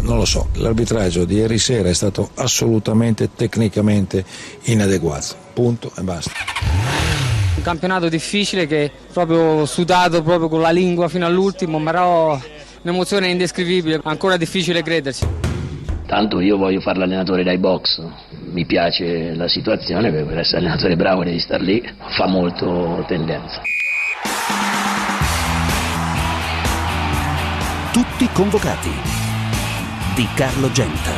Non lo so, l'arbitraggio di ieri sera è stato assolutamente tecnicamente inadeguato, punto e basta. Un campionato difficile che proprio sudato proprio con la lingua fino all'ultimo, però un'emozione indescrivibile, ancora difficile crederci. Tanto io voglio fare l'allenatore dai box, mi piace la situazione, per essere allenatore bravo devi star lì, fa molto tendenza. Tutti convocati di Carlo Genta.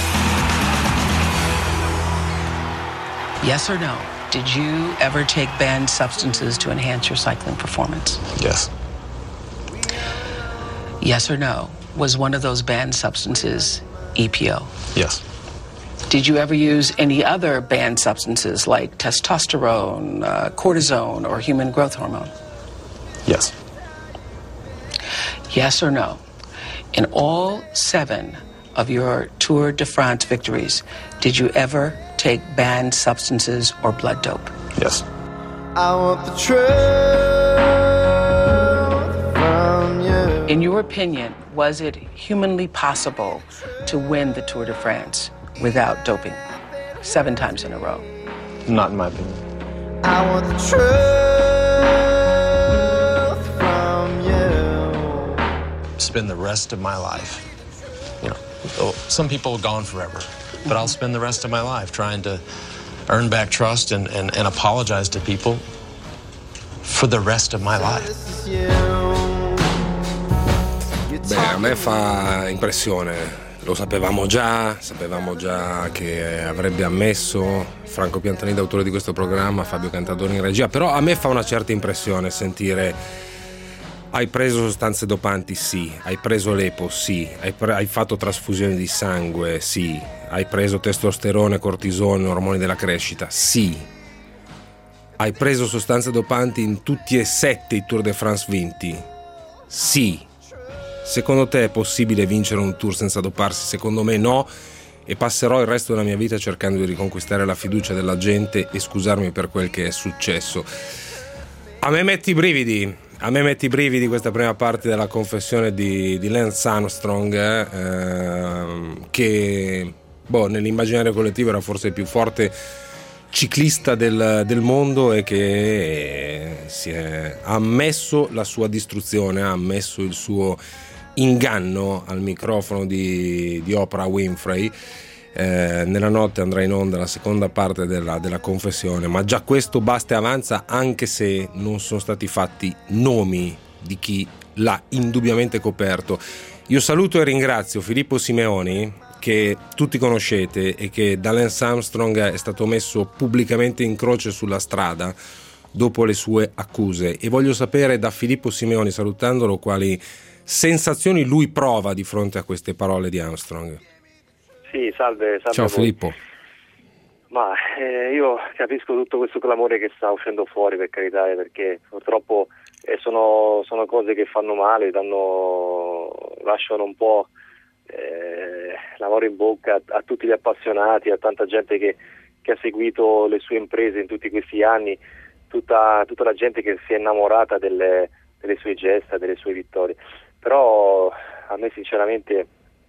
Yes or no? Did you ever take banned substances to enhance your cycling performance? Yes. Yes or no? Was one of those banned substances EPO? Yes. Did you ever use any other banned substances like testosterone, cortisone, or human growth hormone? Yes. Yes or no? In all 7 of your Tour de France victories, did you ever take banned substances or blood dope? Yes. I want the truth from you. In your opinion, was it humanly possible to win the Tour de France without doping 7 times in a row? Not in my opinion. I want the truth from you. Spend the rest of my life, some people are gone forever, but I'll spend the rest of my life trying to earn back trust and apologize to people for the rest of my life. Beh, a me fa impressione, lo sapevamo già che avrebbe ammesso Franco Piantanida, autore di questo programma, Fabio Cantadori in regia, però a me fa una certa impressione sentire: hai preso sostanze dopanti? Sì. Hai preso l'EPO? Sì. Hai fatto trasfusioni di sangue? Sì. Hai preso testosterone, cortisone, ormoni della crescita? Sì. Hai preso sostanze dopanti in tutti e 7 i Tour de France vinti? Sì. Secondo te è possibile vincere un tour senza doparsi? Secondo me no, e passerò il resto della mia vita cercando di riconquistare la fiducia della gente e scusarmi per quel che è successo. A me metti i brividi questa prima parte della confessione di Lance Armstrong, che nell'immaginario collettivo era forse il più forte ciclista del mondo e che ha ammesso la sua distruzione, ha ammesso il suo inganno al microfono di Oprah Winfrey. Nella notte andrà in onda la seconda parte della confessione, ma già questo basta e avanza, anche se non sono stati fatti nomi di chi l'ha indubbiamente coperto. Io saluto e ringrazio Filippo Simeoni, che tutti conoscete e che da Lance Armstrong è stato messo pubblicamente in croce sulla strada dopo le sue accuse, e voglio sapere da Filippo Simeoni, salutandolo, quali sensazioni lui prova di fronte a queste parole di Armstrong. Sì, salve. Ciao Filippo. Ma io capisco tutto questo clamore che sta uscendo fuori, per carità, perché purtroppo sono cose che fanno male, lasciano un po' l'amore in bocca a tutti gli appassionati, a tanta gente che ha seguito le sue imprese in tutti questi anni, tutta la gente che si è innamorata delle sue gesta, delle sue vittorie. Però a me sinceramente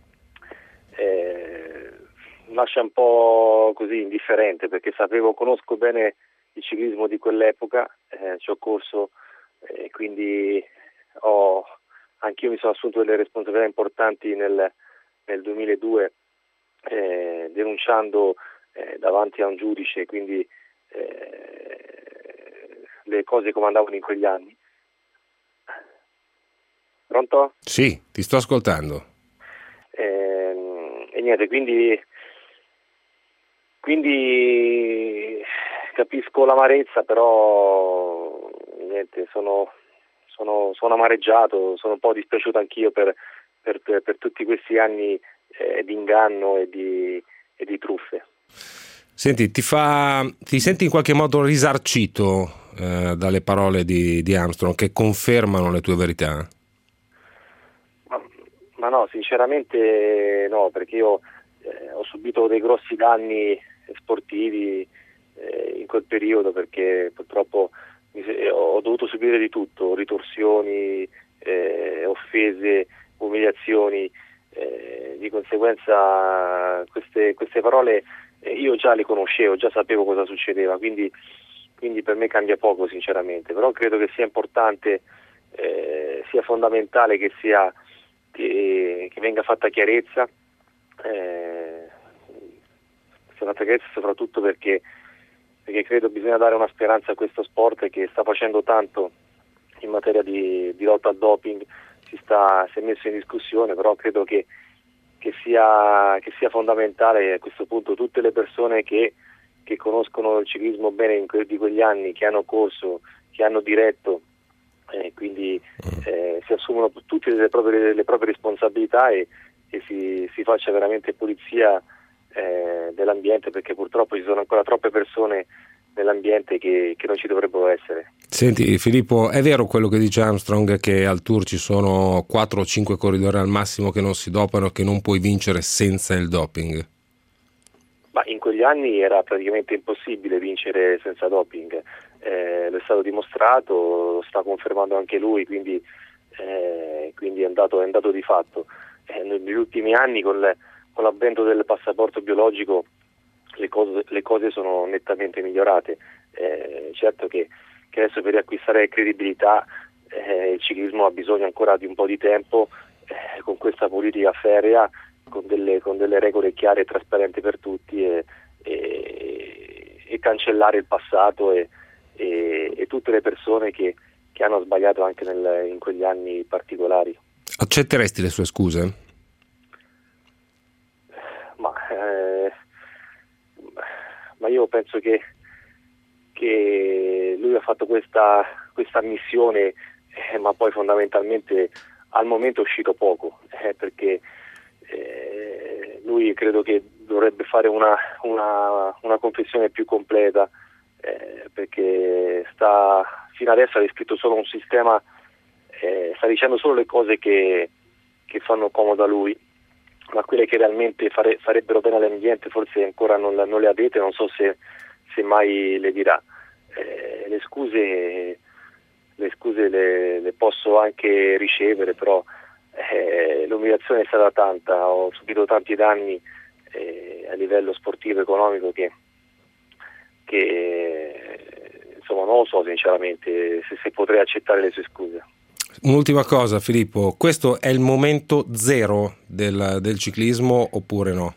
lascia un po' così indifferente, perché conosco bene il ciclismo di quell'epoca, ci ho corso, quindi anch'io mi sono assunto delle responsabilità importanti nel 2002, denunciando davanti a un giudice, quindi le cose come andavano in quegli anni. Pronto? Sì, ti sto ascoltando. E niente, quindi capisco l'amarezza, però niente, sono amareggiato, sono un po' dispiaciuto anch'io per tutti questi anni di inganno e di truffe. Senti, ti senti in qualche modo risarcito dalle parole di Armstrong, che confermano le tue verità? Ma no, sinceramente no, perché io ho subito dei grossi danni sportivi in quel periodo, perché purtroppo ho dovuto subire di tutto: ritorsioni, offese, umiliazioni, di conseguenza queste parole io già le conoscevo, già sapevo cosa succedeva, quindi per me cambia poco sinceramente, però credo che sia importante, sia fondamentale che venga fatta chiarezza, soprattutto perché credo bisogna dare una speranza a questo sport che sta facendo tanto in materia di lotta al doping, si è messo in discussione, però credo che sia fondamentale a questo punto tutte le persone che conoscono il ciclismo bene di quegli anni, che hanno corso, che hanno diretto, quindi si assumono tutte le proprie responsabilità e si faccia veramente pulizia dell'ambiente, perché purtroppo ci sono ancora troppe persone nell'ambiente che non ci dovrebbero essere. Senti Filippo, è vero quello che dice Armstrong, che al Tour ci sono 4 o 5 corridori al massimo che non si dopano, che non puoi vincere senza il doping? Ma in quegli anni era praticamente impossibile vincere senza doping, lo è stato dimostrato, lo sta confermando anche lui, quindi è andato di fatto. Negli ultimi anni con l'avvento del passaporto biologico le cose sono nettamente migliorate. Certo che adesso per riacquistare credibilità il ciclismo ha bisogno ancora di un po' di tempo, con questa politica ferrea, con delle regole chiare e trasparenti per tutti, e cancellare il passato e tutte le persone che hanno sbagliato anche in quegli anni particolari. Accetteresti le sue scuse? Ma io penso che lui ha fatto questa ammissione, ma poi fondamentalmente al momento è uscito poco, perché lui credo che dovrebbe fare una confessione più completa, perché fino adesso ha descritto solo un sistema, sta dicendo solo le cose che fanno comodo a lui, ma quelle che realmente farebbero bene all'ambiente forse ancora non le ha dette, non so se mai le dirà. Le scuse le posso anche ricevere, però l'umiliazione è stata tanta, ho subito tanti danni a livello sportivo e economico che insomma non lo so sinceramente se potrei accettare le sue scuse. Un'ultima cosa Filippo, questo è il momento zero del ciclismo oppure no?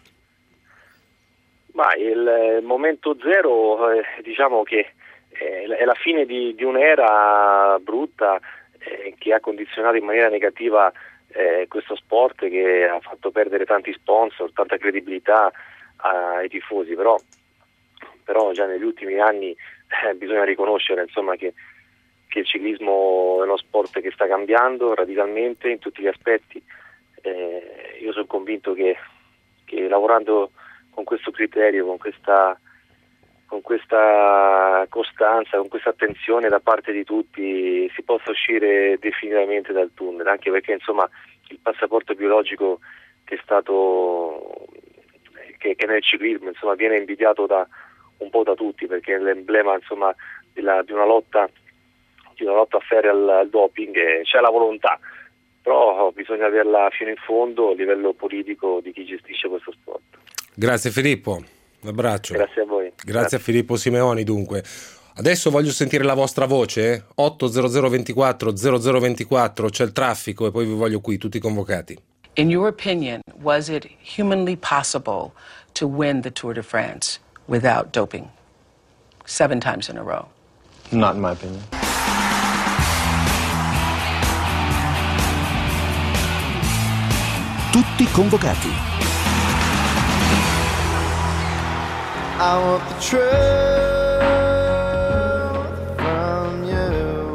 Ma il momento zero diciamo che è la fine di un'era brutta che ha condizionato in maniera negativa questo sport, che ha fatto perdere tanti sponsor, tanta credibilità ai tifosi, però già negli ultimi anni bisogna riconoscere insomma che il ciclismo è uno sport che sta cambiando radicalmente in tutti gli aspetti. Io sono convinto che lavorando con questo criterio, con questa costanza, con questa attenzione da parte di tutti, si possa uscire definitivamente dal tunnel, anche perché insomma il passaporto biologico che è nel ciclismo insomma viene invidiato un po' da tutti, perché è l'emblema insomma di una lotta ferrea al doping, e c'è la volontà, però bisogna averla fino in fondo a livello politico di chi gestisce questo sport. Grazie Filippo, un abbraccio. Grazie a voi. Grazie a Filippo Simeoni. Dunque adesso voglio sentire la vostra voce, 800 24 0024, c'è il traffico e poi vi voglio qui tutti convocati. In your opinion, was it humanly possible to win the Tour de France without doping 7 times in a row? Not in my opinion. Tutti convocati. I want the truth from you.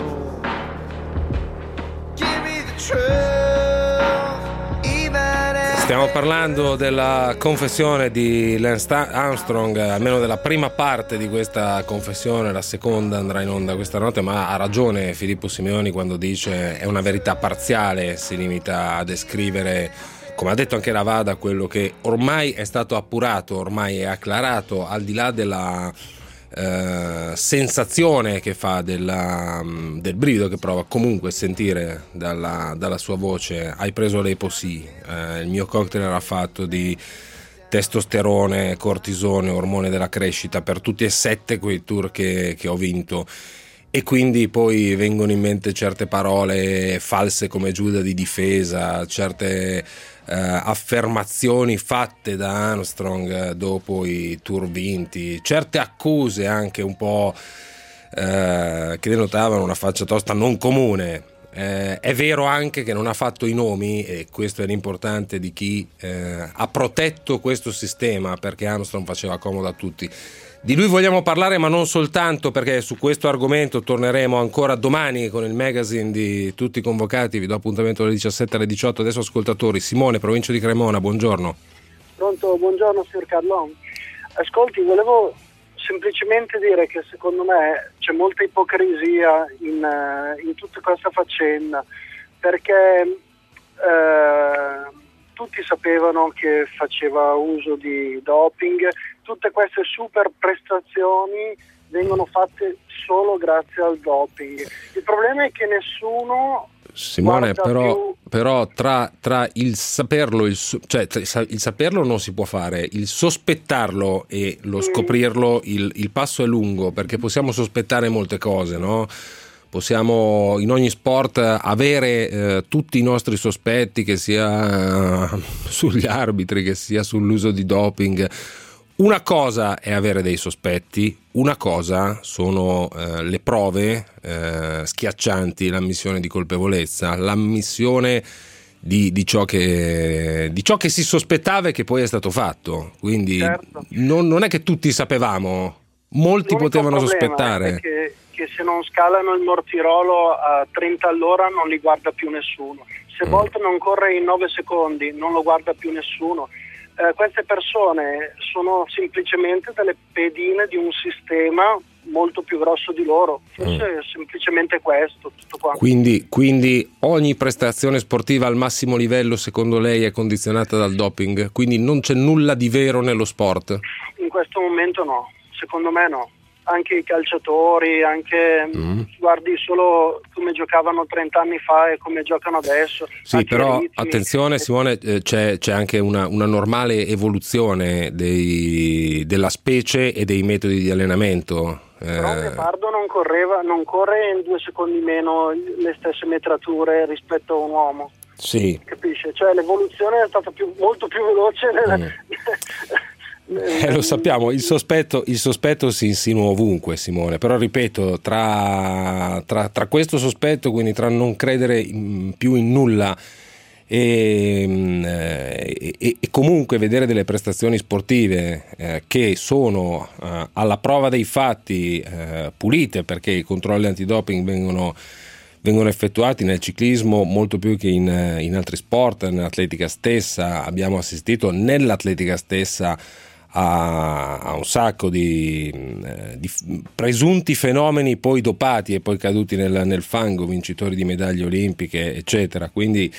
Give me the truth, even if Stiamo parlando della confessione di Lance Armstrong, almeno della prima parte di questa confessione, la seconda andrà in onda questa notte, ma ha ragione Filippo Simeoni quando dice è una verità parziale, si limita a descrivere, come ha detto anche Ravada, quello che ormai è stato appurato, ormai è acclarato, al di là della sensazione che fa del brivido che prova comunque sentire dalla sua voce. Hai preso l'Epo-sì, il mio cocktail era fatto di testosterone, cortisone, ormone della crescita per tutti e 7 quei tour che ho vinto, e quindi poi vengono in mente certe parole false come Giuda di difesa, certe affermazioni fatte da Armstrong dopo i tour vinti, certe accuse anche un po' che denotavano una faccia tosta non comune. È vero anche che non ha fatto i nomi, e questo è l'importante, di chi ha protetto questo sistema, perché Armstrong faceva comodo a tutti. Di lui vogliamo parlare, ma non soltanto, perché su questo argomento torneremo ancora domani con il magazine di Tutti Convocati. Vi do appuntamento dalle 17 alle 18. Adesso ascoltatori. Simone, provincia di Cremona, buongiorno. Pronto, buongiorno signor Carlon. Ascolti, volevo semplicemente dire che secondo me c'è molta ipocrisia in tutta questa faccenda, perché tutti sapevano che faceva uso di doping. Tutte queste super prestazioni vengono fatte solo grazie al doping. Il problema è che nessuno, Simone, però tra il saperlo, il saperlo non si può fare, il sospettarlo e lo scoprirlo, il passo è lungo, perché possiamo sospettare molte cose, no? Possiamo in ogni sport avere tutti i nostri sospetti, che sia sugli arbitri, che sia sull'uso di doping. Una cosa è avere dei sospetti, una cosa sono le prove schiaccianti, l'ammissione di colpevolezza, l'ammissione di ciò che si sospettava e che poi è stato fatto. Quindi certo, non è che tutti sapevamo, molti potevano sospettare. Che se non scalano il Mortirolo a 30 all'ora non li guarda più nessuno. Se Bolt non corre in 9 secondi non lo guarda più nessuno. Queste persone sono semplicemente delle pedine di un sistema molto più grosso di loro. Forse è semplicemente questo, tutto qua. Quindi ogni prestazione sportiva al massimo livello secondo lei è condizionata dal doping? Quindi non c'è nulla di vero nello sport? In questo momento no, secondo me no. Anche i calciatori, guardi solo come giocavano 30 anni fa e come giocano adesso. Sì, però attenzione Simone, c'è anche una normale evoluzione della specie e dei metodi di allenamento. Però Leopardo non corre in 2 secondi meno le stesse metrature rispetto a un uomo. Sì. Capisce? Cioè l'evoluzione è stata molto più veloce. Lo sappiamo, il sospetto si insinua ovunque, Simone, però ripeto, tra questo sospetto, quindi tra non credere più in nulla e comunque vedere delle prestazioni sportive che sono alla prova dei fatti, pulite, perché i controlli antidoping vengono effettuati nel ciclismo molto più che in altri sport, nell'atletica stessa. Abbiamo assistito nell'atletica stessa a un sacco di presunti fenomeni poi dopati e poi caduti nel fango, vincitori di medaglie olimpiche eccetera. Quindi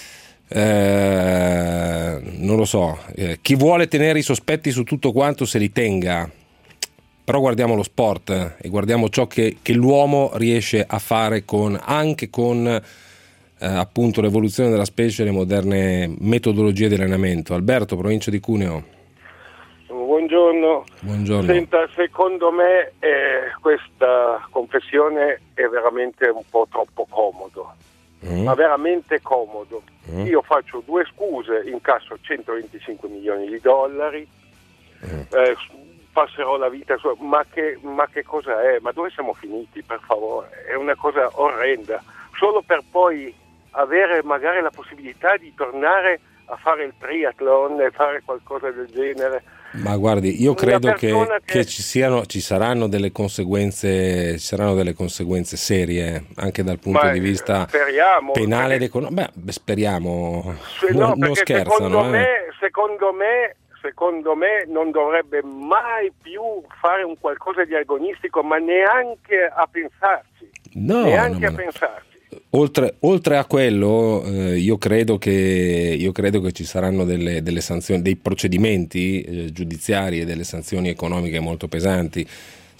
non lo so, chi vuole tenere i sospetti su tutto quanto se li tenga, però guardiamo lo sport e guardiamo ciò che l'uomo riesce a fare anche con appunto l'evoluzione della specie e le moderne metodologie di allenamento. Alberto, provincia di Cuneo. Buongiorno. Senta, secondo me questa confessione è veramente un po' troppo comodo, ma veramente comodo. Io faccio 2 scuse, incasso 125 milioni di dollari, passerò la vita ma che cosa è? Ma dove siamo finiti, per favore? È una cosa orrenda, solo per poi avere magari la possibilità di tornare a fare il triathlon e fare qualcosa del genere. Ma guardi, io credo che ci saranno delle conseguenze serie anche dal punto di vista penale ed economico. Speriamo. Non scherzano. Secondo me non dovrebbe mai più fare un qualcosa di agonistico, ma neanche a pensarci. Pensarci. Oltre a quello, io credo che ci saranno delle sanzioni, dei procedimenti giudiziari e delle sanzioni economiche molto pesanti.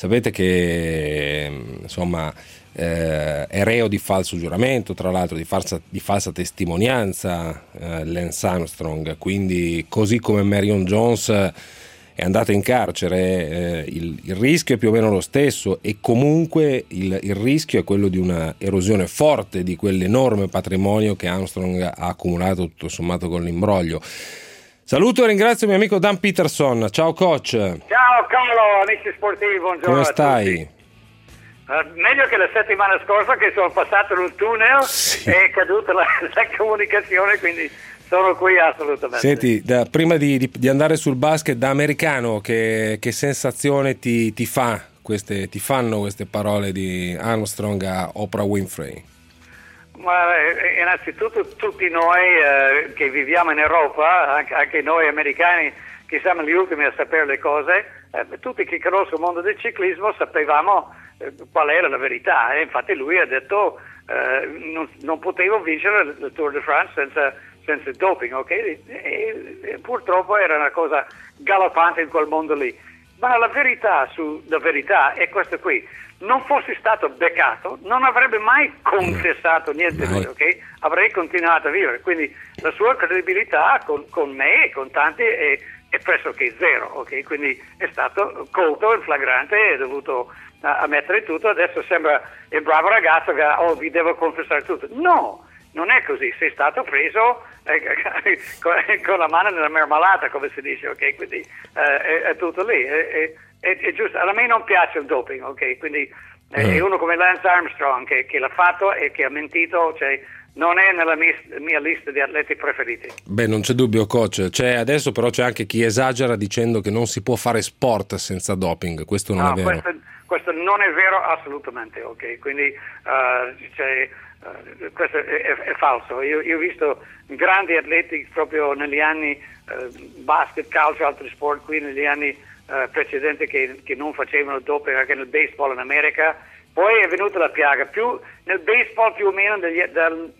Sapete che insomma è reo di falso giuramento, tra l'altro di falsa testimonianza, Lance Armstrong, quindi così come Marion Jones è andata in carcere, il rischio è più o meno lo stesso, e comunque il rischio è quello di una erosione forte di quell'enorme patrimonio che Armstrong ha accumulato tutto sommato con l'imbroglio. Saluto e ringrazio il mio amico Dan Peterson. Ciao coach. Ciao Carlo, amici sportivi, buongiorno. Come stai? Meglio che la settimana scorsa, che sono passato in un tunnel, sì. È caduta la comunicazione, quindi sono qui assolutamente. Senti, prima di andare sul basket, da americano, che sensazione ti fanno queste parole di Armstrong a Oprah Winfrey? Ma innanzitutto tutti noi che viviamo in Europa, anche noi americani che siamo gli ultimi a sapere le cose, tutti che conoscono il mondo del ciclismo sapevamo qual era la verità, e infatti lui ha detto non potevo vincere il Tour de France senza il doping, ok? E purtroppo era una cosa galoppante in quel mondo lì. Ma la verità è questa qui: non fossi stato beccato, non avrebbe mai confessato niente, ok? Avrei continuato a vivere, quindi la sua credibilità con me e con tanti è pressoché zero, ok? Quindi è stato colto in flagrante e è dovuto ammettere tutto. Adesso sembra il bravo ragazzo che vi devo confessare tutto. No, non è così. Sei stato preso con la mano nella marmellata, come si dice, ok? Quindi è tutto lì. È giusto. A me non piace il doping, ok? Quindi è uno come Lance Armstrong che l'ha fatto e che ha mentito, cioè non è nella mia lista di atleti preferiti. Beh, non c'è dubbio, coach. Adesso però c'è anche chi esagera dicendo che non si può fare sport senza doping. Questo non è vero. Questo non è vero assolutamente, ok? Quindi questo è falso. Io ho visto grandi atleti proprio negli anni basket, calcio, altri sport qui negli anni precedenti che non facevano doping, anche nel baseball in America. Poi è venuta la piaga, più nel baseball più o meno dal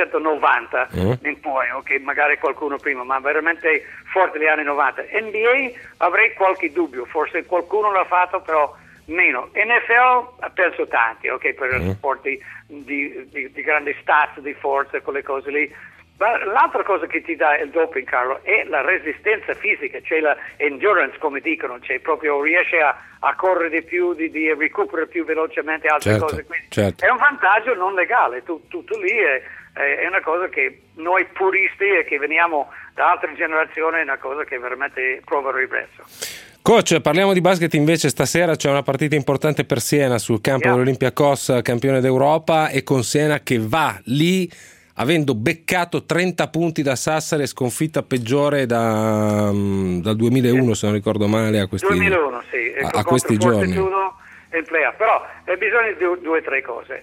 1990 in poi, ok, magari qualcuno prima, ma veramente forte negli anni 90. NBA avrei qualche dubbio, forse qualcuno l'ha fatto, però meno. NFL penso tanti, ok, per sport di grandi stats, di forza, quelle cose lì. Ma l'altra cosa che ti dà il doping, Carlo, è la resistenza fisica, cioè la endurance, come dicono, cioè proprio riesce a correre di più, di recuperare più velocemente altre cose. Quindi è un vantaggio non legale, tutto lì è una cosa che noi puristi e che veniamo da altre generazioni è una cosa che veramente prova ribrezzo. Coach, parliamo di basket invece. Stasera c'è una partita importante per Siena sul campo dell'Olympiakos, campione d'Europa, e con Siena che va lì avendo beccato 30 punti da Sassari, sconfitta peggiore dal 2001, se non ricordo male, a questi 2001, sì, a questi giorni. In playoff. Però bisogna di due o tre cose.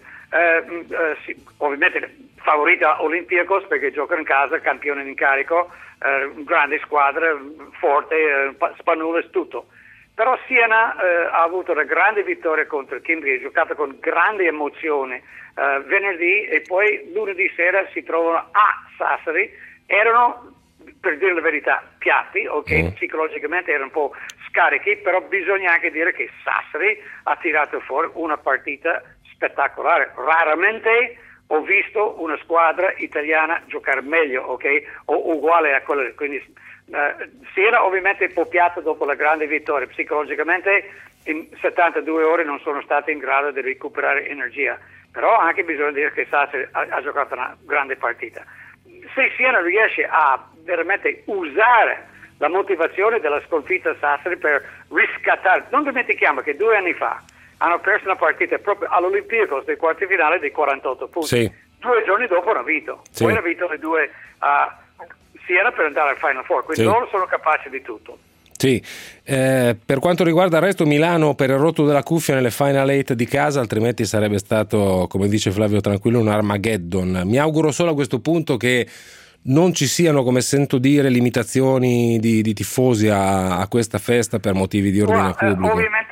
Sì, ovviamente favorita Olympiakos perché gioca in casa, campione in carico, grande squadra, forte, Spanulis, tutto. Però Siena ha avuto una grande vittoria contro Kimberley, ha giocato con grande emozione venerdì, e poi lunedì sera si trovano a Sassari. Erano, per dire la verità, piatti, ok, psicologicamente erano un po' scarichi, però bisogna anche dire che Sassari ha tirato fuori una partita spettacolare. Raramente ho visto una squadra italiana giocare meglio, ok, o uguale a quella, quindi Siena ovviamente poppiato dopo la grande vittoria. Psicologicamente in 72 ore non sono stati in grado di recuperare energia, però anche bisogna dire che Sassari ha giocato una grande partita. Se Siena riesce a veramente usare la motivazione della sconfitta a Sassari per riscattare, non dimentichiamo che 2 anni fa hanno perso una partita proprio all'Olympiakos dei quarti finale di 48 punti. Sì. 2 giorni dopo hanno vinto, poi hanno vinto le 2 a Siena per andare al Final Four, quindi loro sono capaci di tutto. Sì, per quanto riguarda il resto, Milano per il rotto della cuffia nelle Final 8 di casa, altrimenti sarebbe stato, come dice Flavio Tranquillo, un Armageddon. Mi auguro solo a questo punto che non ci siano, come sento dire, limitazioni di tifosi a questa festa per motivi di ordine pubblico. Ovviamente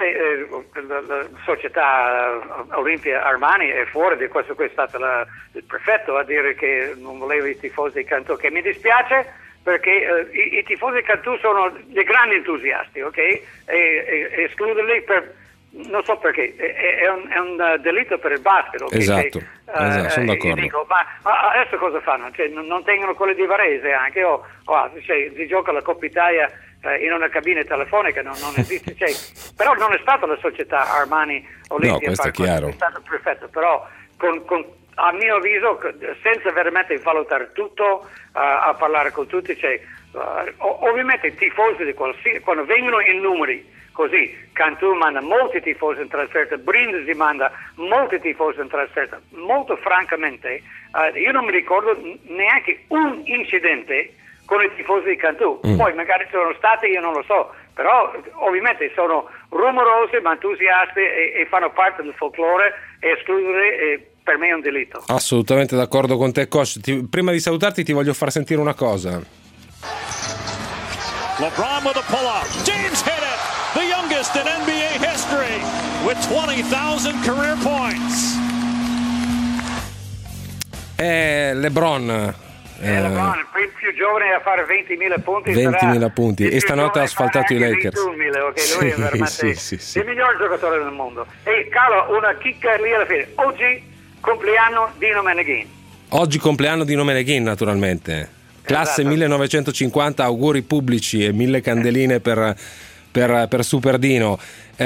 la società Olimpia Armani è fuori di questo. Qui è stato il prefetto a dire che non voleva i tifosi di Cantù, che mi dispiace perché i tifosi di Cantù sono dei grandi entusiasti, ok? E escluderli per non so perché, è un delitto per il basket. Okay? Esatto, sono d'accordo. Dico, ma adesso cosa fanno? Cioè, non tengono quelli di Varese anche? Si gioca la Coppa Italia in una cabina telefonica, non esiste. Però non è stata la società Armani Olimpia. No, questo è chiaro. È stato perfetto, però a mio avviso, senza veramente valutare tutto, a parlare con tutti, ovviamente i tifosi di quando vengono in numeri così, Cantù manda molti tifosi in trasferta, Brindisi manda molti tifosi in trasferta, molto francamente io non mi ricordo neanche un incidente con i tifosi di Cantù, poi magari sono stati, io non lo so, però ovviamente sono rumorosi ma entusiasti e fanno parte del folklore, e escludere per me è un delitto. Assolutamente d'accordo con te, coach. Prima di salutarti ti voglio far sentire una cosa. LeBron with a pull-up. James hit it. The youngest in NBA history with 20,000 career points. LeBron. LeBron, il più giovane a fare 20.000 punti. 20.000 punti. E stanotte ha asfaltato i Lakers. 21.000, okay? Lui è veramente il miglior giocatore del mondo. E Carlo, una chicca lì alla fine. Oggi compleanno Dino Meneghin. Oggi compleanno Dino Meneghin, naturalmente. Classe 1950, auguri pubblici e 1000 candeline per Super Dino.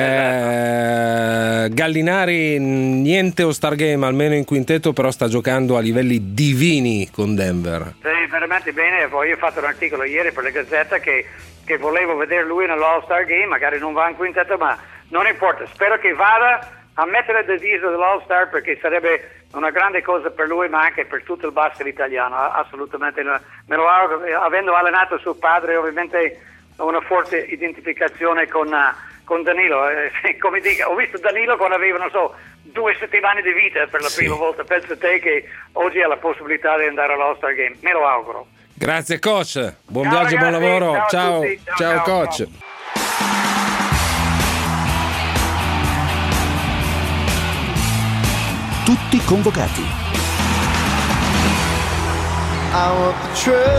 Gallinari niente All-Star Game, almeno in quintetto, però sta giocando a livelli divini con Denver. Sì, veramente bene. Poi io ho fatto un articolo ieri per la Gazzetta che volevo vedere lui nell'All-Star Game, magari non va in quintetto, ma non importa, spero che vada a mettere il deciso dell'All-Star, perché sarebbe una grande cosa per lui ma anche per tutto il basket italiano, assolutamente. Me lo auguro, avendo allenato suo padre, ovviamente una forte identificazione con Danilo. Come dico, ho visto Danilo quando aveva, non so, 2 settimane di vita per la prima volta. Penso te che oggi ha la possibilità di andare all'All-Star Game, me lo auguro. Grazie coach, buon viaggio, ragazzi, buon lavoro, ciao coach. Ciao. Tutti convocati. I want the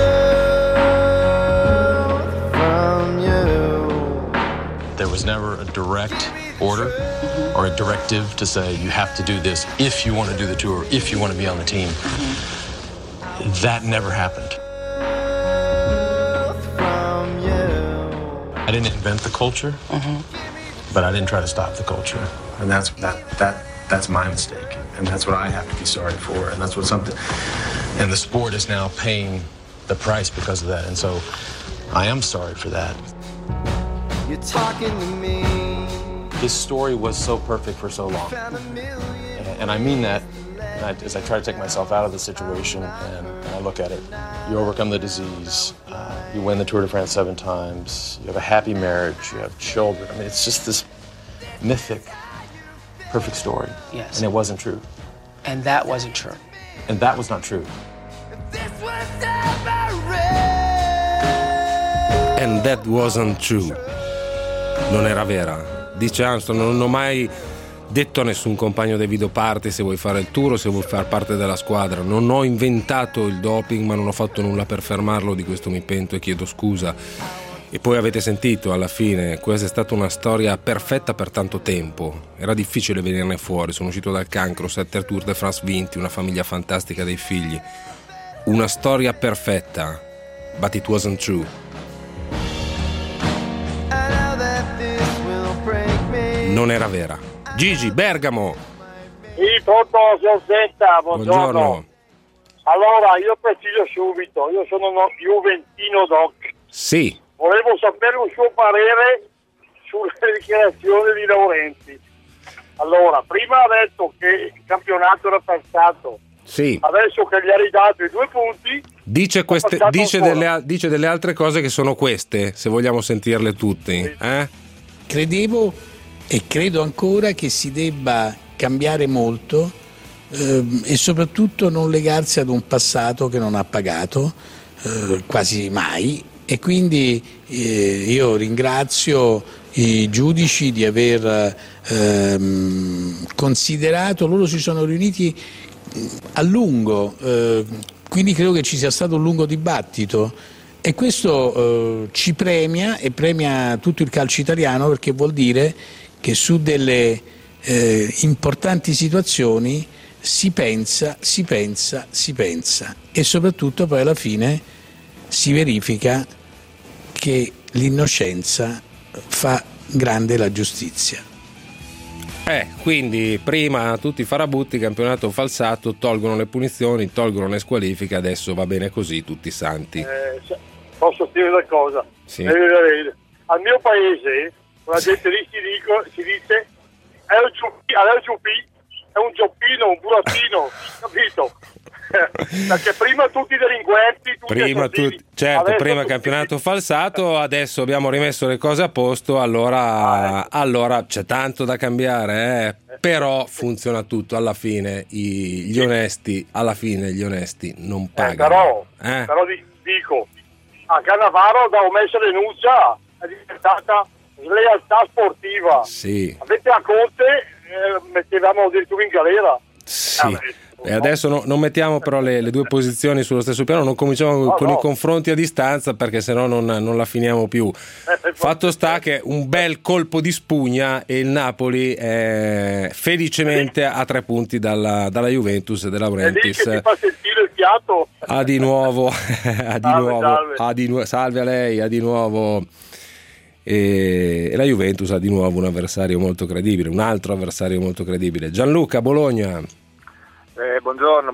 truth from you. There was never a direct order or a directive to say you have to do this if you want to do the tour, if you want to be on the team. That never happened. I didn't invent the culture, but I didn't try to stop the culture, and that's my mistake, and that's what I have to be sorry for, and that's what and the sport is now paying the price because of that, and so I am sorry for that. You're talking to me. This story was so perfect for so long, and I mean that. As I try to take myself out of the situation and I look at it, you overcome the disease, you win the Tour de France 7 times, you have a happy marriage, you have children. I mean, it's just this mythic, perfect story. Yes. And it wasn't true. And that wasn't true. And that was not true. And that wasn't true. Non era vera. Dice Armstrong, non ho mai detto a nessun compagno dei videoparty se vuoi fare il tour o se vuoi far parte della squadra. Non ho inventato il doping, ma non ho fatto nulla per fermarlo, di questo mi pento e chiedo scusa. E poi avete sentito, alla fine questa è stata una storia perfetta per tanto tempo. Era difficile venirne fuori, sono uscito dal cancro, 7 Tour de France vinti, una famiglia fantastica, dei figli. Una storia perfetta, but it wasn't true. Non era vera. Gigi, Bergamo. Sì, pronto, Giosetta, buongiorno. Allora, io preciso subito, io sono juventino doc. Sì. Volevo sapere un suo parere sulle dichiarazioni di Laurenti. Allora, prima ha detto che il campionato era passato. Sì. Adesso che gli ha ridato i 2 punti, dice delle altre cose che sono queste, se vogliamo sentirle tutti. Credevo e credo ancora che si debba cambiare molto e soprattutto non legarsi ad un passato che non ha pagato quasi mai, e quindi io ringrazio i giudici di aver considerato, loro si sono riuniti a lungo, quindi credo che ci sia stato un lungo dibattito, e questo ci premia e premia tutto il calcio italiano, perché vuol dire che su delle importanti situazioni si pensa e soprattutto poi alla fine si verifica che l'innocenza fa grande la giustizia. Quindi prima tutti i farabutti, campionato falsato, tolgono le punizioni, tolgono le squalifiche, adesso va bene così, tutti santi. Posso dire una cosa? Sì. Al mio paese la gente lì si dice è un gioppino, un burattino, capito? Perché prima tutti i delinquenti, certo, prima campionato falsato, adesso abbiamo rimesso le cose a posto, allora c'è tanto da cambiare, però funziona tutto alla fine, gli onesti non pagano. Però dico, a Cannavaro da omessa denuncia è diventata slealtà sportiva. Sì. Avete a Conte mettevamo addirittura in galera. Sì. E adesso non mettiamo però le due posizioni sullo stesso piano, non cominciamo con i confronti a distanza, perché sennò non la finiamo più. Fatto sta che un bel colpo di spugna e il Napoli è felicemente a 3 punti dalla Juventus e De Laurentiis. È lì che ti fa sentire il fiato. Salve a lei, di nuovo. E la Juventus ha di nuovo un avversario molto credibile, un altro avversario molto credibile. Gianluca, Bologna. Buongiorno.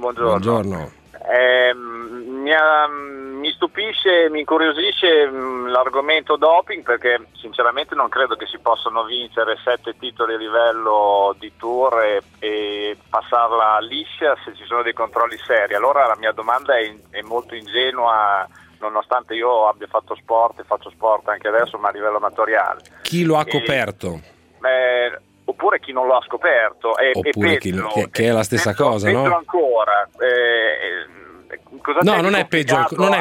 Mi stupisce, mi incuriosisce l'argomento doping, perché sinceramente non credo che si possano vincere 7 titoli a livello di tour e passarla liscia se ci sono dei controlli seri. Allora la mia domanda è molto ingenua, nonostante io abbia fatto sport e faccio sport anche adesso, ma a livello amatoriale. Chi lo ha coperto? Oppure chi non lo ha scoperto, oppure che è la stessa cosa, no? Ancora. No, non è peggio.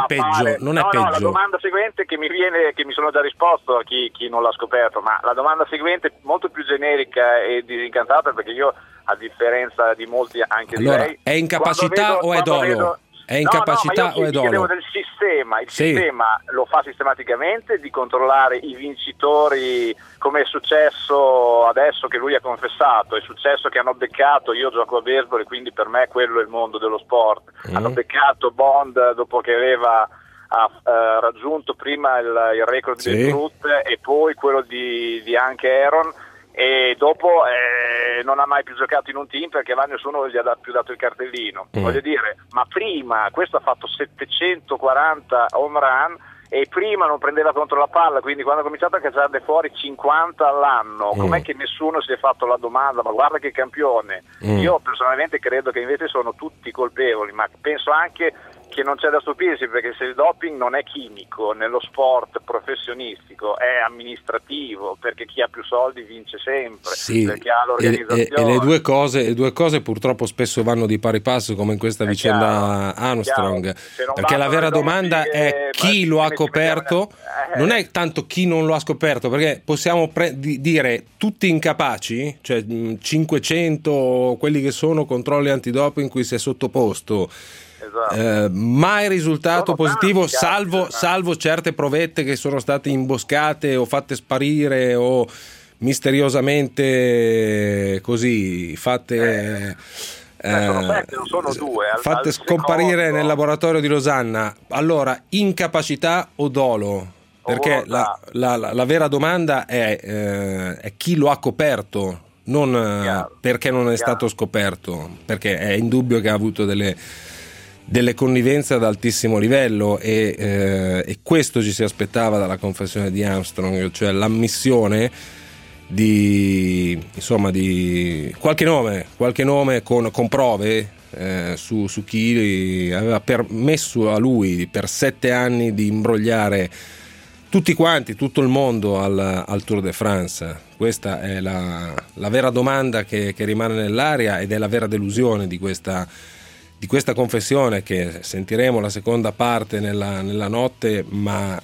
La domanda seguente che mi sono già risposto a chi non l'ha scoperto, ma la domanda seguente molto più generica e disincantata, perché io, a differenza di molti anche di lei, è incapacità o è dolo? È incapacità o è dolo? Del sistema. Il sistema lo fa sistematicamente di controllare i vincitori, come è successo adesso che lui ha confessato. È successo che hanno beccato, io gioco a baseball e quindi per me quello è il mondo dello sport. Hanno beccato Bond dopo che aveva raggiunto prima il record di Brut e poi quello di anche Aaron, e dopo non ha mai più giocato in un team perché nessuno gli ha più dato il cartellino. Voglio dire, ma prima questo ha fatto 740 home run e prima non prendeva contro la palla, quindi quando ha cominciato a cacciarne fuori 50 all'anno, com'è che nessuno si è fatto la domanda, ma guarda che campione? Io personalmente credo che invece sono tutti colpevoli, ma penso anche che non c'è da stupirsi, perché se il doping non è chimico nello sport professionistico, è amministrativo, perché chi ha più soldi vince sempre, perché ha l'organizzazione. E le due cose purtroppo spesso vanno di pari passo, come in questa vicenda Armstrong, perché la vera domanda è chi lo ha coperto, non è tanto chi non lo ha scoperto, perché possiamo dire tutti incapaci, cioè 500 quelli che sono controlli antidoping in cui si è sottoposto. Mai risultato positivo, salvo certe provette che sono state imboscate o fatte sparire o misteriosamente così fatte fatte scomparire nel laboratorio di Losanna. Allora, incapacità o dolo? Perché la vera domanda è chi lo ha coperto, non perché non è stato scoperto, perché è indubbio che ha avuto delle connivenze ad altissimo livello e questo ci si aspettava dalla confessione di Armstrong, cioè l'ammissione di qualche nome con prove su chi aveva permesso a lui per 7 anni di imbrogliare tutti quanti, tutto il mondo al Tour de France. Questa è la vera domanda che rimane nell'aria ed è la vera delusione di questa confessione, che sentiremo la seconda parte nella notte, ma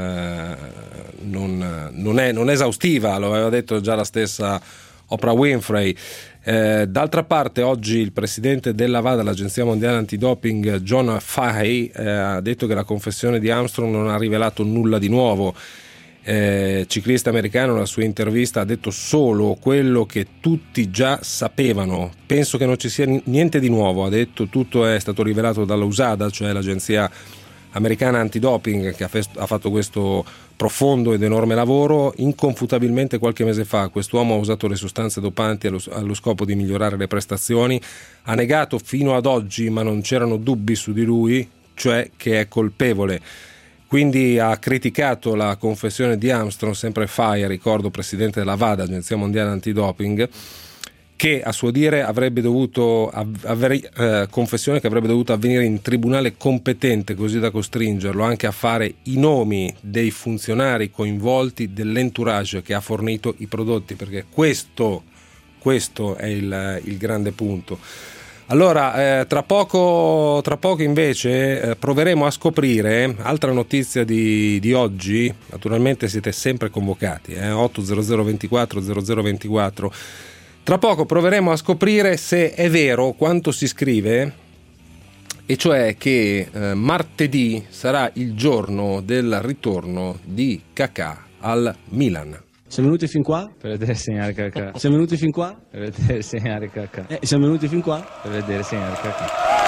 non è esaustiva, lo aveva detto già la stessa Oprah Winfrey. D'altra parte oggi il presidente della WADA, l'Agenzia Mondiale Antidoping, John Fahey, ha detto che la confessione di Armstrong non ha rivelato nulla di nuovo ciclista americano, nella sua intervista ha detto solo quello che tutti già sapevano. Penso che non ci sia niente di nuovo, ha detto. Tutto è stato rivelato dalla USADA, cioè l'agenzia americana antidoping, che ha fatto questo profondo ed enorme lavoro. Inconfutabilmente qualche mese fa quest'uomo ha usato le sostanze dopanti allo scopo di migliorare le prestazioni. Ha negato fino ad oggi, ma non c'erano dubbi su di lui, cioè che è colpevole. Quindi ha criticato la confessione di Armstrong, sempre FAI, ricordo, presidente della VADA, Agenzia Mondiale Antidoping, che a suo dire avrebbe dovuto confessione che avrebbe dovuto avvenire in tribunale competente, così da costringerlo anche a fare i nomi dei funzionari coinvolti dell'entourage che ha fornito i prodotti, perché questo è il grande punto. Allora, tra poco invece proveremo a scoprire, altra notizia di oggi, naturalmente siete sempre convocati, 800 24 0024. Tra poco proveremo a scoprire se è vero quanto si scrive, e cioè che martedì sarà il giorno del ritorno di Kakà al Milan. Siamo venuti fin qua? Per vedere segnare Kakà. Siamo venuti fin qua? Per vedere segnare Kakà. Siamo venuti fin qua? Per vedere segnare Kakà.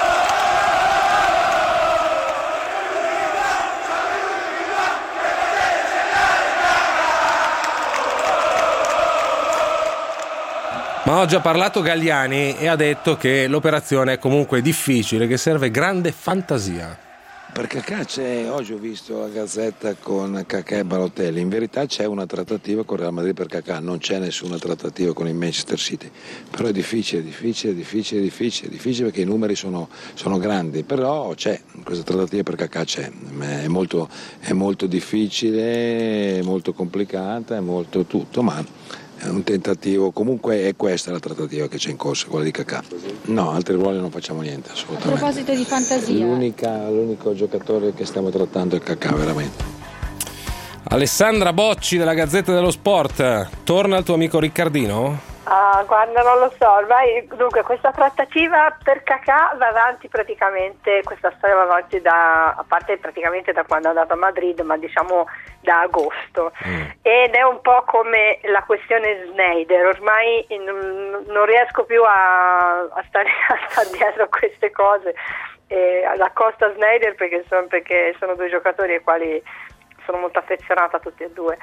Ma oggi ha parlato Galliani e ha detto che l'operazione è comunque difficile, che serve grande fantasia. Per Kakà oggi ho visto la Gazzetta con Kakà e Balotelli, in verità c'è una trattativa con Real Madrid per Kakà, non c'è nessuna trattativa con il Manchester City, però è difficile perché i numeri sono grandi, però c'è, questa trattativa per Kakà c'è, è molto difficile, è molto complicata, è molto tutto, ma è un tentativo, comunque è questa la trattativa che c'è in corso, quella di Kakà. No, altri ruoli non facciamo niente, assolutamente. A proposito di fantasia, l'unico giocatore che stiamo trattando è Kakà, veramente. Alessandra Bocci della Gazzetta dello Sport, torna il tuo amico Riccardino? Guarda, non lo so, ormai dunque questa trattativa per Kakà va avanti praticamente, questa storia va avanti a parte praticamente da quando è andato a Madrid, ma diciamo da agosto, ed è un po' come la questione Sneijder, ormai non riesco più a stare dietro a queste cose, alla Costa Sneijder perché sono due giocatori ai quali sono molto affezionata a tutti e due,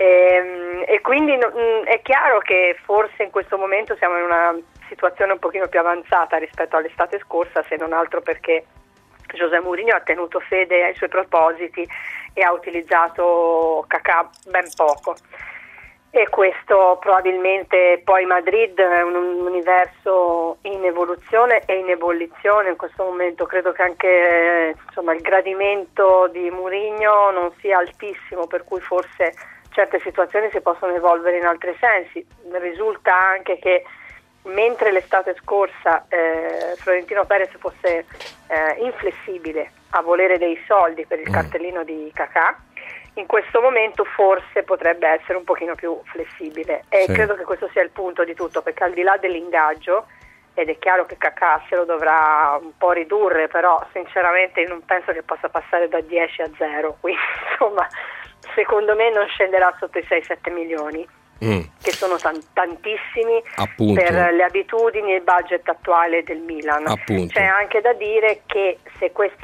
e quindi è chiaro che forse in questo momento siamo in una situazione un pochino più avanzata rispetto all'estate scorsa, se non altro perché José Mourinho ha tenuto fede ai suoi propositi e ha utilizzato Kakà ben poco, e questo probabilmente, poi Madrid è un universo in evoluzione e in ebollizione in questo momento. Credo che anche il gradimento di Mourinho non sia altissimo, per cui forse certe situazioni si possono evolvere in altri sensi. Risulta anche che mentre l'estate scorsa Florentino Perez fosse inflessibile a volere dei soldi per il cartellino di Kakà, in questo momento forse potrebbe essere un pochino più flessibile, e sì, credo che questo sia il punto di tutto, perché al di là dell'ingaggio, ed è chiaro che Kakà se lo dovrà un po' ridurre, però sinceramente io non penso che possa passare da 10 a 0, quindi insomma secondo me non scenderà sotto i 6-7 milioni. Che sono tantissimi, appunto, per le abitudini e il budget attuale del Milan. Appunto. C'è anche da dire che se questi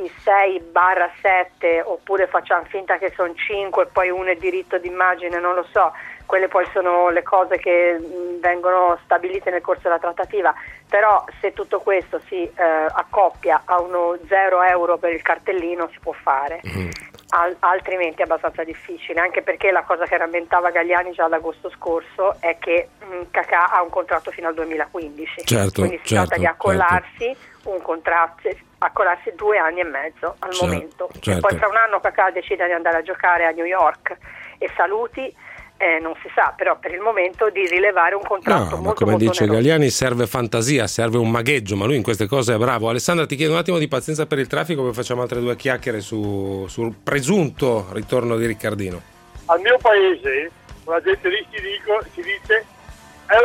6/7, oppure facciamo finta che sono 5 e poi uno è diritto d'immagine, non lo so, quelle poi sono le cose che vengono stabilite nel corso della trattativa, però se tutto questo si accoppia a uno 0 euro per il cartellino si può fare. Altrimenti è abbastanza difficile, anche perché la cosa che rammentava Galliani già l'agosto scorso è che Kakà ha un contratto fino al 2015, quindi si tratta di accollarsi un contratto, accollarsi 2 anni e mezzo al momento, e poi fra un anno Kakà decide di andare a giocare a New York e saluti, non si sa, però per il momento di rilevare un contratto molto, come molto dice oneroso. Galliani, serve fantasia, serve un magheggio, ma lui in queste cose è bravo. Alessandra, ti chiedo un attimo di pazienza per il traffico, poi facciamo altre 2 chiacchiere sul presunto ritorno di Riccardino. Al mio paese la gente lì si dice è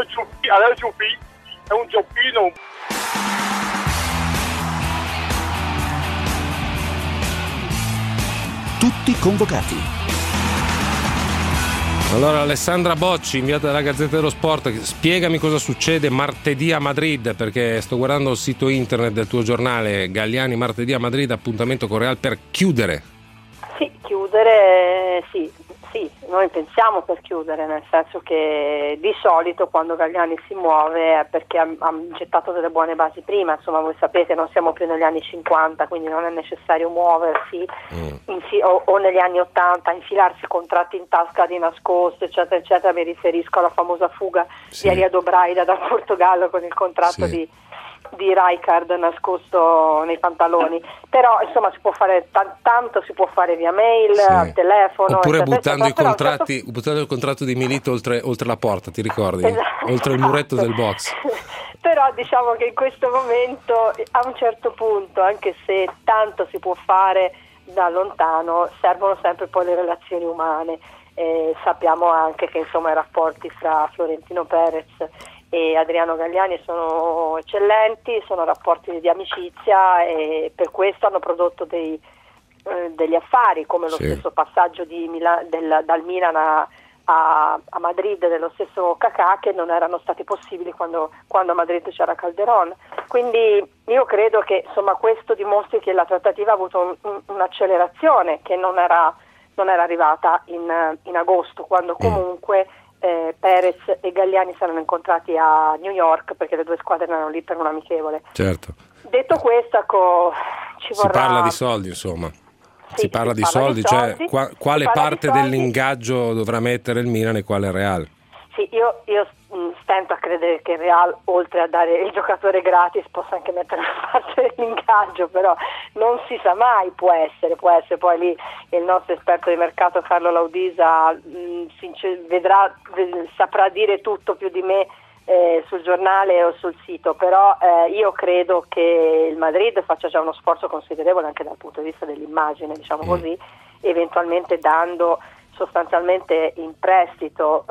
un gioppino. Tutti convocati. Allora, Alessandra Bocci, inviata dalla Gazzetta dello Sport, spiegami cosa succede martedì a Madrid, perché sto guardando il sito internet del tuo giornale. Galliani martedì a Madrid, appuntamento con Real per chiudere. Sì, chiudere, sì, noi pensiamo per chiudere, nel senso che di solito quando Galliani si muove è perché ha gettato delle buone basi prima, insomma voi sapete non siamo più negli anni 50, quindi non è necessario muoversi o negli anni 80, infilarsi contratti in tasca di nascosto, eccetera, eccetera. Mi riferisco alla famosa fuga di Ariado Braida dal Portogallo con il contratto di Rijkaard nascosto nei pantaloni, però insomma si può fare tanto, si può fare via mail, al telefono, oppure eccetera, buttando il contratto di Milito oltre la porta, ti ricordi? Esatto. Oltre il muretto del box. Però diciamo che in questo momento a un certo punto, anche se tanto si può fare da lontano, servono sempre poi le relazioni umane. Sappiamo anche che insomma i rapporti fra Florentino Perez e Adriano Galliani sono eccellenti, sono rapporti di amicizia e per questo hanno prodotto degli affari, come lo stesso passaggio dal Milan a Madrid dello stesso Kakà, che non erano stati possibili quando a Madrid c'era Calderón. Quindi io credo che insomma questo dimostri che la trattativa ha avuto un'accelerazione che non era arrivata in agosto, quando comunque Perez e Galliani saranno incontrati a New York, perché le due squadre erano lì per un amichevole. Certo. Detto questo, ecco, si parla di soldi, insomma. Si parla di soldi, cioè quale parte dell'ingaggio dovrà mettere il Milan e quale il Real? Sì, io stento a credere che il Real, oltre a dare il giocatore gratis, possa anche mettere una parte dell'ingaggio, però non si sa mai, può essere poi lì il nostro esperto di mercato Carlo Laudisa saprà dire tutto più di me sul giornale o sul sito, però io credo che il Madrid faccia già uno sforzo considerevole anche dal punto di vista dell'immagine, diciamo così, eventualmente dando sostanzialmente in prestito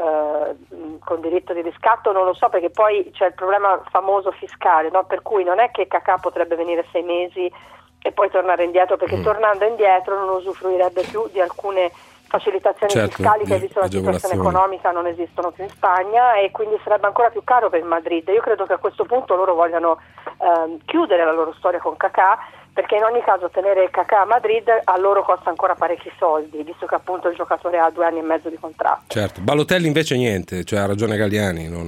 con diritto di riscatto, non lo so, perché poi c'è il problema famoso fiscale, no? Per cui non è che Kakà potrebbe venire 6 mesi e poi tornare indietro, perché tornando indietro non usufruirebbe più di alcune facilitazioni fiscali che, visto la situazione economica, non esistono più in Spagna, e quindi sarebbe ancora più caro per il Madrid. Io credo che a questo punto loro vogliano chiudere la loro storia con Kakà, perché in ogni caso tenere Kakà a Madrid a loro costa ancora parecchi soldi, visto che appunto il giocatore ha 2 anni e mezzo di contratto. Certo, Balotelli invece niente, cioè ha ragione Galliani, lì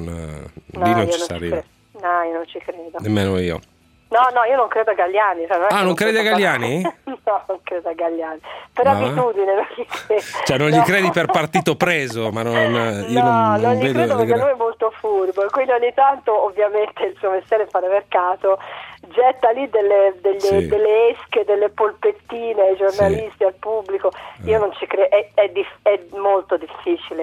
non ci si arriva. No, io non ci credo. Nemmeno io. No, io non credo a Galliani. Cioè non credi a Galliani? No, non credo a Galliani. Per abitudine non gli credo. Cioè non gli credi per partito preso, ma non gli vedo, credo perché lui è molto furbo, e quindi ogni tanto ovviamente il suo mestiere è fare mercato, getta lì delle esche, delle polpettine ai giornalisti, al pubblico. Io non ci credo, è molto difficile,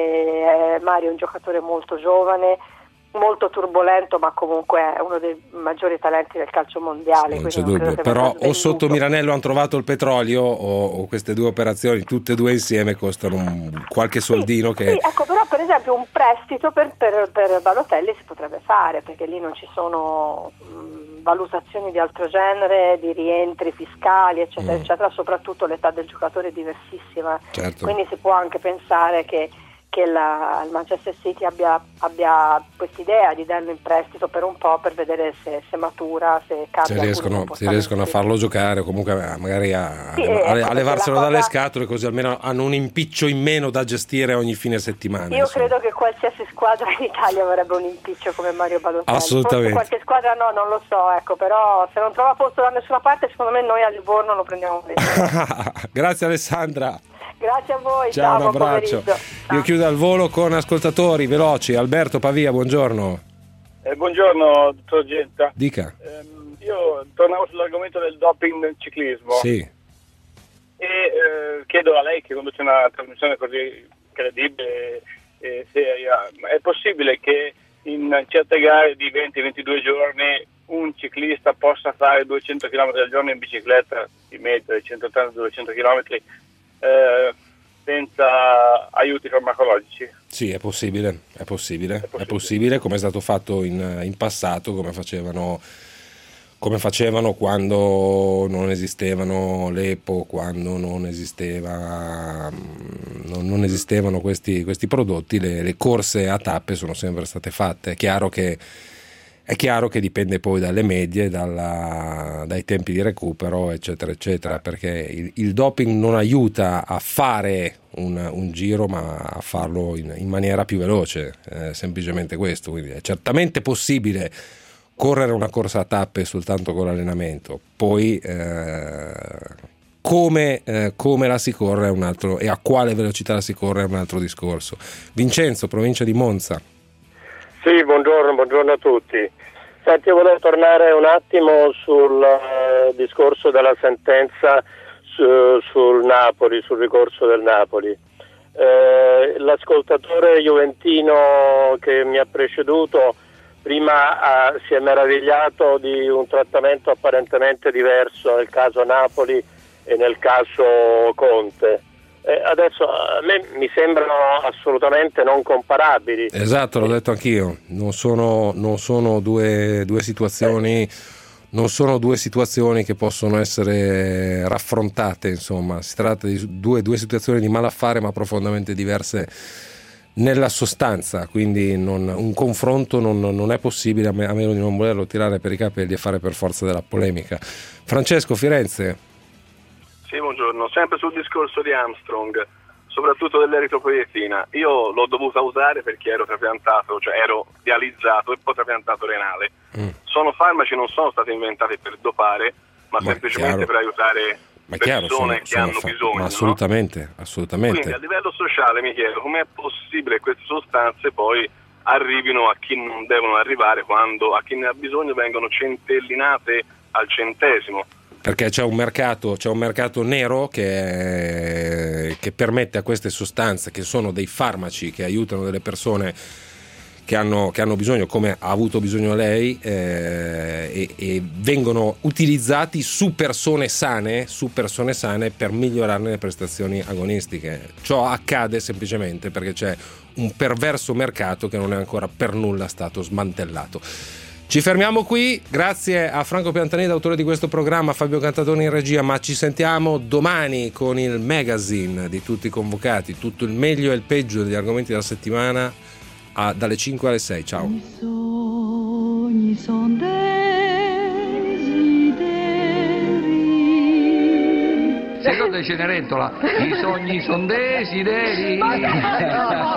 perché Mario è un giocatore molto giovane, molto turbolento, ma comunque è uno dei maggiori talenti del calcio mondiale. Non c'è dubbio, però o sotto Miranello hanno trovato il petrolio o queste due operazioni tutte e due insieme costano qualche soldino. Sì, ecco, però per esempio un prestito per Balotelli si potrebbe fare, perché lì non ci sono valutazioni di altro genere, di rientri fiscali eccetera eccetera, soprattutto l'età del giocatore è diversissima, certo. Quindi si può anche pensare che il Manchester City abbia quest'idea di darlo in prestito per un po', per vedere se matura, se cambia, se riescono a farlo giocare, o comunque magari a levarselo dalle scatole, così almeno hanno un impiccio in meno da gestire ogni fine settimana. Io credo che qualsiasi squadra in Italia avrebbe un impiccio come Mario Balotelli. Assolutamente. Forse qualche squadra no, non lo so, ecco, però se non trova posto da nessuna parte, secondo me noi a Livorno lo prendiamo bene. Grazie Alessandra. Grazie a voi, ciao, un abbraccio. Io chiudo al volo con ascoltatori veloci. Alberto Pavia, buongiorno. Buongiorno dottor Genta. Dica. Io tornavo sull'argomento del doping nel ciclismo. Sì. E chiedo a lei, che conduce una trasmissione così credibile e seria, è possibile che in certe gare di 20-22 giorni un ciclista possa fare 200 km al giorno in bicicletta, di media 180-200 km, senza aiuti farmacologici? Sì, è possibile, come è stato fatto in passato, come facevano quando non esistevano l'EPO, quando non non esistevano questi prodotti, le corse a tappe sono sempre state fatte. È chiaro che dipende poi dalle medie, dai tempi di recupero, eccetera, eccetera, perché il doping non aiuta a fare un giro, ma a farlo in maniera più veloce, semplicemente questo. Quindi è certamente possibile correre una corsa a tappe soltanto con l'allenamento, poi come la si corre è un altro, e a quale velocità la si corre è un altro discorso. Vincenzo, provincia di Monza. Sì, buongiorno a tutti. Senti, io volevo tornare un attimo sul discorso della sentenza sul Napoli, sul ricorso del Napoli. L'ascoltatore juventino che mi ha preceduto prima si è meravigliato di un trattamento apparentemente diverso nel caso Napoli e nel caso Conte. Adesso a me mi sembrano assolutamente non comparabili. Esatto, l'ho detto anch'io. Non sono due situazioni, non sono due situazioni che possono essere raffrontate, insomma. Si tratta di due situazioni di malaffare, ma profondamente diverse nella sostanza, quindi un confronto non è possibile, a meno di non volerlo tirare per i capelli e fare per forza della polemica. Francesco, Firenze. Sì, buongiorno. Sempre sul discorso di Armstrong, soprattutto dell'eritropoietina. Io l'ho dovuta usare perché ero trapiantato, cioè ero dializzato e poi trapiantato renale. Sono farmaci, non sono stati inventati per dopare, ma semplicemente per aiutare persone che hanno bisogno. Assolutamente, no? assolutamente. Quindi a livello sociale mi chiedo com'è possibile che queste sostanze poi arrivino a chi non devono arrivare, quando a chi ne ha bisogno vengono centellinate al centesimo. Perché c'è un mercato nero che permette a queste sostanze, che sono dei farmaci che aiutano delle persone che hanno bisogno, come ha avuto bisogno lei, e vengono utilizzati su persone sane per migliorarne le prestazioni agonistiche. Ciò accade semplicemente perché c'è un perverso mercato che non è ancora per nulla stato smantellato. Ci fermiamo qui, grazie a Franco Piantanida, autore di questo programma, Fabio Cantadoni in regia, ma ci sentiamo domani con il magazine di tutti i convocati, tutto il meglio e il peggio degli argomenti della settimana, dalle 5 alle 6. Ciao. I sogni son desideri. Secondo Cenerentola, i sogni son desideri.